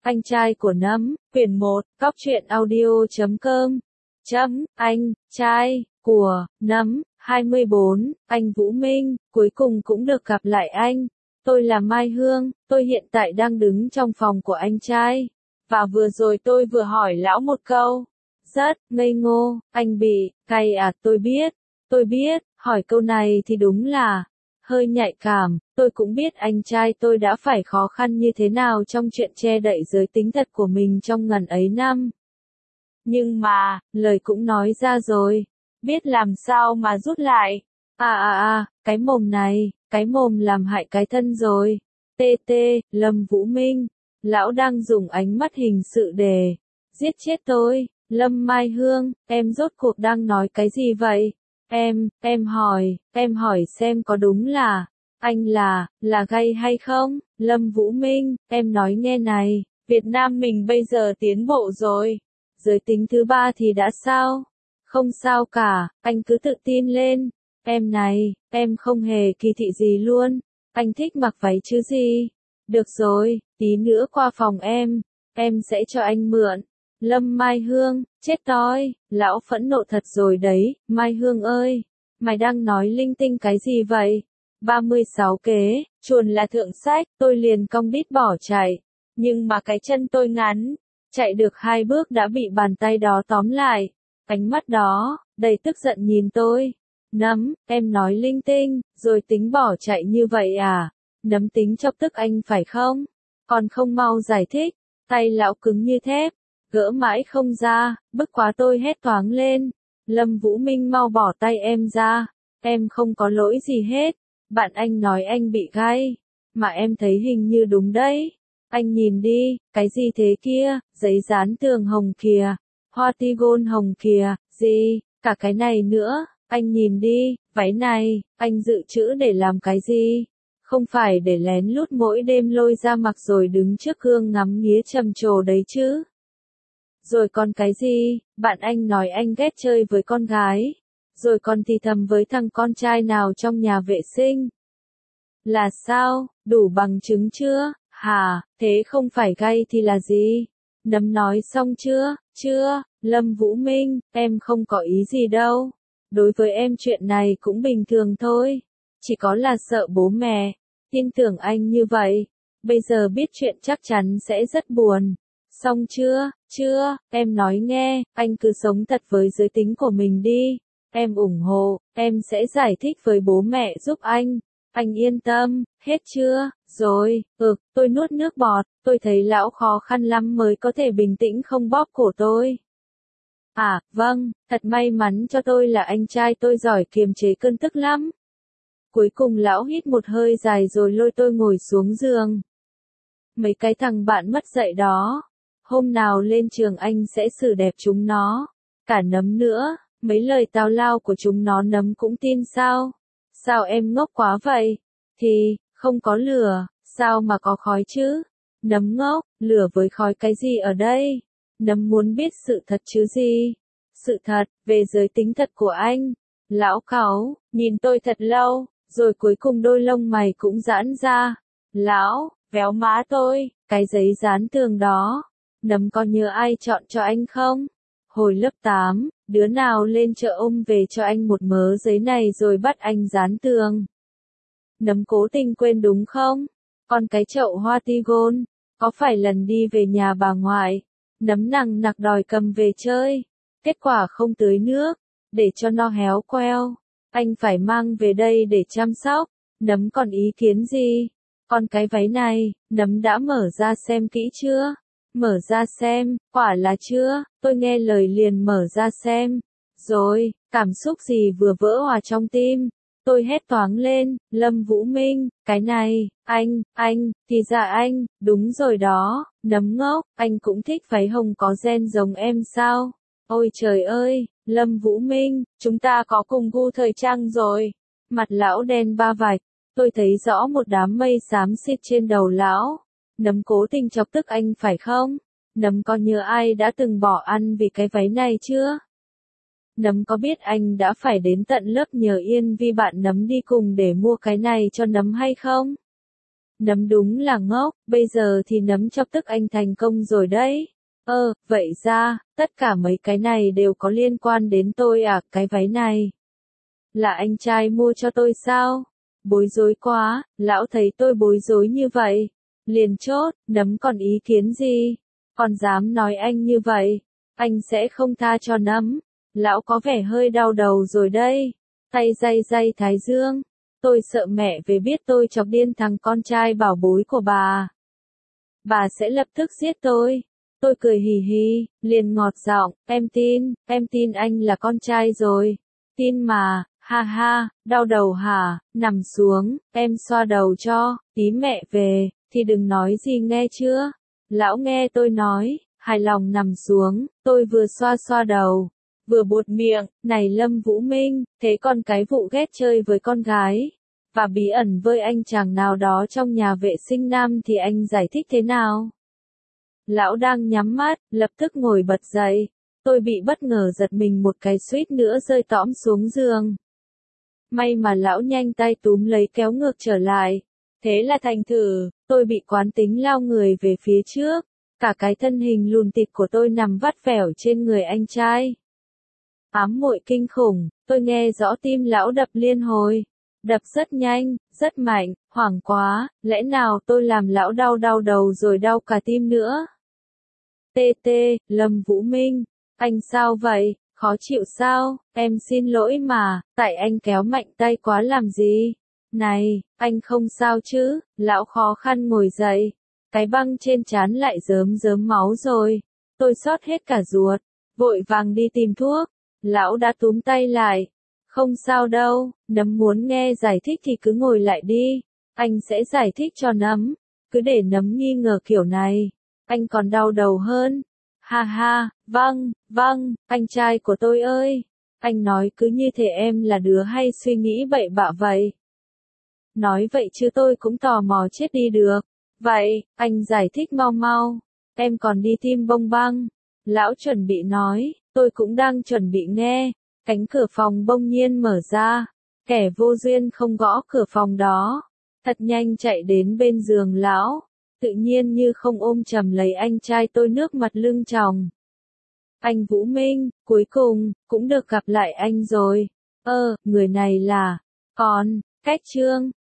Anh trai của Nấm, quyển 1, Cóc truyện audio.com. Anh trai của Nấm, 24, anh Vũ Minh, cuối cùng cũng được gặp lại anh. Tôi là Mai Hương, tôi hiện tại đang đứng trong phòng của anh trai. Và vừa rồi tôi vừa hỏi lão một câu. Rất ngây ngô, anh bị cay à? Tôi biết, hỏi câu này thì đúng là hơi nhạy cảm. Tôi cũng biết anh trai tôi đã phải khó khăn như thế nào trong chuyện che đậy giới tính thật của mình trong ngần ấy năm. Nhưng mà, lời cũng nói ra rồi, biết làm sao mà rút lại. Cái mồm này, cái mồm làm hại cái thân rồi. Lâm Vũ Minh, lão đang dùng ánh mắt hình sự để giết chết tôi. Lâm Mai Hương, em rốt cuộc đang nói cái gì vậy? Em hỏi xem có đúng là, anh là gay hay không? Lâm Vũ Minh, em nói nghe này, Việt Nam mình bây giờ tiến bộ rồi. Giới tính thứ ba thì đã sao? Không sao cả, anh cứ tự tin lên. Em không hề kỳ thị gì luôn. Anh thích mặc váy chứ gì? Được rồi, tí nữa qua phòng em sẽ cho anh mượn. Lâm Mai Hương, chết toi, lão phẫn nộ thật rồi đấy. Mai Hương ơi, mày đang nói linh tinh cái gì vậy? 36 kế, chuồn là thượng sách, tôi liền cong đít bỏ chạy. Nhưng mà cái chân tôi ngắn, chạy được 2 bước đã bị bàn tay đó tóm lại. Ánh mắt đó, đầy tức giận nhìn tôi. Nấm, em nói linh tinh, rồi tính bỏ chạy như vậy à? Nấm tính chọc tức anh phải không? Còn không mau giải thích. Tay lão cứng như thép, gỡ mãi không ra, bức quá tôi hét toáng lên. Lâm Vũ Minh mau bỏ tay em ra. Em không có lỗi gì hết. Bạn anh nói anh bị gay, mà em thấy hình như đúng đấy. Anh nhìn đi, cái gì thế kia? Giấy dán tường hồng kìa, hoa tigon hồng kìa, gì, cả cái này nữa. Anh nhìn đi, váy này, anh dự trữ để làm cái gì? Không phải để lén lút mỗi đêm lôi ra mặc rồi đứng trước gương ngắm nghía trầm trồ đấy chứ. Rồi còn cái gì? Bạn anh nói anh ghét chơi với con gái, rồi còn thì thầm với thằng con trai nào trong nhà vệ sinh. Là sao? Đủ bằng chứng chưa? Hả? Thế không phải gay thì là gì? Nấm nói xong chưa? Chưa, Lâm Vũ Minh, em không có ý gì đâu. Đối với em chuyện này cũng bình thường thôi. Chỉ có là sợ bố mẹ tin tưởng anh như vậy. Bây giờ biết chuyện chắc chắn sẽ rất buồn. Xong chưa? Chưa, em nói nghe, anh cứ sống thật với giới tính của mình đi. Em ủng hộ, em sẽ giải thích với bố mẹ giúp anh. Anh yên tâm, hết chưa? Rồi, tôi nuốt nước bọt, tôi thấy lão khó khăn lắm mới có thể bình tĩnh không bóp cổ tôi. À, vâng, thật may mắn cho tôi là anh trai tôi giỏi kiềm chế cơn tức lắm. Cuối cùng lão hít một hơi dài rồi lôi tôi ngồi xuống giường. Mấy cái thằng bạn mất dạy đó, hôm nào lên trường anh sẽ xử đẹp chúng nó. Cả Nấm nữa, mấy lời tào lao của chúng nó Nấm cũng tin sao? Sao em ngốc quá vậy? Thì, không có lửa, sao mà có khói chứ? Nấm ngốc, lửa với khói cái gì ở đây? Nấm muốn biết sự thật chứ gì? Sự thật, về giới tính thật của anh. Lão cáu, nhìn tôi thật lâu, rồi cuối cùng đôi lông mày cũng giãn ra. Lão, véo má tôi, cái giấy dán tường đó. Nấm có nhớ ai chọn cho anh không? Hồi lớp 8, đứa nào lên chợ ôm về cho anh một mớ giấy này rồi bắt anh dán tường. Nấm cố tình quên đúng không? Còn cái chậu hoa tigon, có phải lần đi về nhà bà ngoại, Nấm nằng nặc đòi cầm về chơi, kết quả không tưới nước, để cho nó héo queo. Anh phải mang về đây để chăm sóc. Nấm còn ý kiến gì? Còn cái váy này, Nấm đã mở ra xem kỹ chưa? Mở ra xem, quả là chưa, tôi nghe lời liền mở ra xem. Rồi, cảm xúc gì vừa vỡ hòa trong tim. Tôi hét toáng lên, Lâm Vũ Minh, cái này, anh, thì ra anh, đúng rồi đó, Nấm ngốc, anh cũng thích váy hồng có ren giống em sao? Ôi trời ơi, Lâm Vũ Minh, chúng ta có cùng gu thời trang rồi. Mặt lão đen ba vạch, tôi thấy rõ một đám mây xám xịt trên đầu lão. Nấm cố tình chọc tức anh phải không? Nấm có nhớ ai đã từng bỏ ăn vì cái váy này chưa? Nấm có biết anh đã phải đến tận lớp nhờ Yên Vi bạn Nấm đi cùng để mua cái này cho Nấm hay không? Nấm đúng là ngốc, bây giờ thì nấm chọc tức anh thành công rồi đấy. Vậy ra, tất cả mấy cái này đều có liên quan đến tôi à, cái váy này. Là anh trai mua cho tôi sao? Bối rối quá, lão thấy tôi bối rối như vậy. Liền chốt, nấm còn ý kiến gì? Còn dám nói anh như vậy? Anh sẽ không tha cho nấm. Lão có vẻ hơi đau đầu rồi đây. Tay day day thái dương. Tôi sợ mẹ về biết tôi chọc điên thằng con trai bảo bối của bà. Bà sẽ lập tức giết tôi. Tôi cười hì hì, liền ngọt giọng, em tin anh là con trai rồi. Tin mà, ha ha, đau đầu hả, nằm xuống, em xoa đầu cho, tí mẹ về, thì đừng nói gì nghe chưa. Lão nghe tôi nói, hài lòng nằm xuống, tôi vừa xoa xoa đầu, vừa buột miệng, này Lâm Vũ Minh, thế con cái vụ ghét chơi với con gái, và bí ẩn với anh chàng nào đó trong nhà vệ sinh nam thì anh giải thích thế nào? Lão đang nhắm mắt, lập tức ngồi bật dậy. Tôi bị bất ngờ giật mình một cái suýt nữa rơi tõm xuống giường. May mà lão nhanh tay túm lấy kéo ngược trở lại. Thế là thành thử, tôi bị quán tính lao người về phía trước. Cả cái thân hình lùn tịt của tôi nằm vắt vẻo trên người anh trai. Ám muội kinh khủng, tôi nghe rõ tim lão đập liên hồi. Đập rất nhanh, rất mạnh, hoảng quá, lẽ nào tôi làm lão đau đầu rồi đau cả tim nữa. Lâm Vũ Minh, anh sao vậy, khó chịu sao, em xin lỗi mà, tại anh kéo mạnh tay quá làm gì. Này, anh không sao chứ, lão khó khăn ngồi dậy, cái băng trên trán lại rớm máu rồi, tôi xót hết cả ruột, vội vàng đi tìm thuốc, lão đã túm tay lại. Không sao đâu, nấm muốn nghe giải thích thì cứ ngồi lại đi, anh sẽ giải thích cho nấm, cứ để nấm nghi ngờ kiểu này, anh còn đau đầu hơn. Ha ha, vâng, anh trai của tôi ơi, anh nói cứ như thể em là đứa hay suy nghĩ bậy bạ vậy. Nói vậy chứ tôi cũng tò mò chết đi được. Vậy, anh giải thích mau mau, em còn đi tim bông băng. Lão chuẩn bị nói, tôi cũng đang chuẩn bị nghe. Cánh cửa phòng bỗng nhiên mở ra, kẻ vô duyên không gõ cửa phòng đó, thật nhanh chạy đến bên giường lão, tự nhiên như không ôm chầm lấy anh trai tôi nước mặt lưng tròng. Anh Vũ Minh, cuối cùng, cũng được gặp lại anh rồi. Người này là, còn, cách Trương.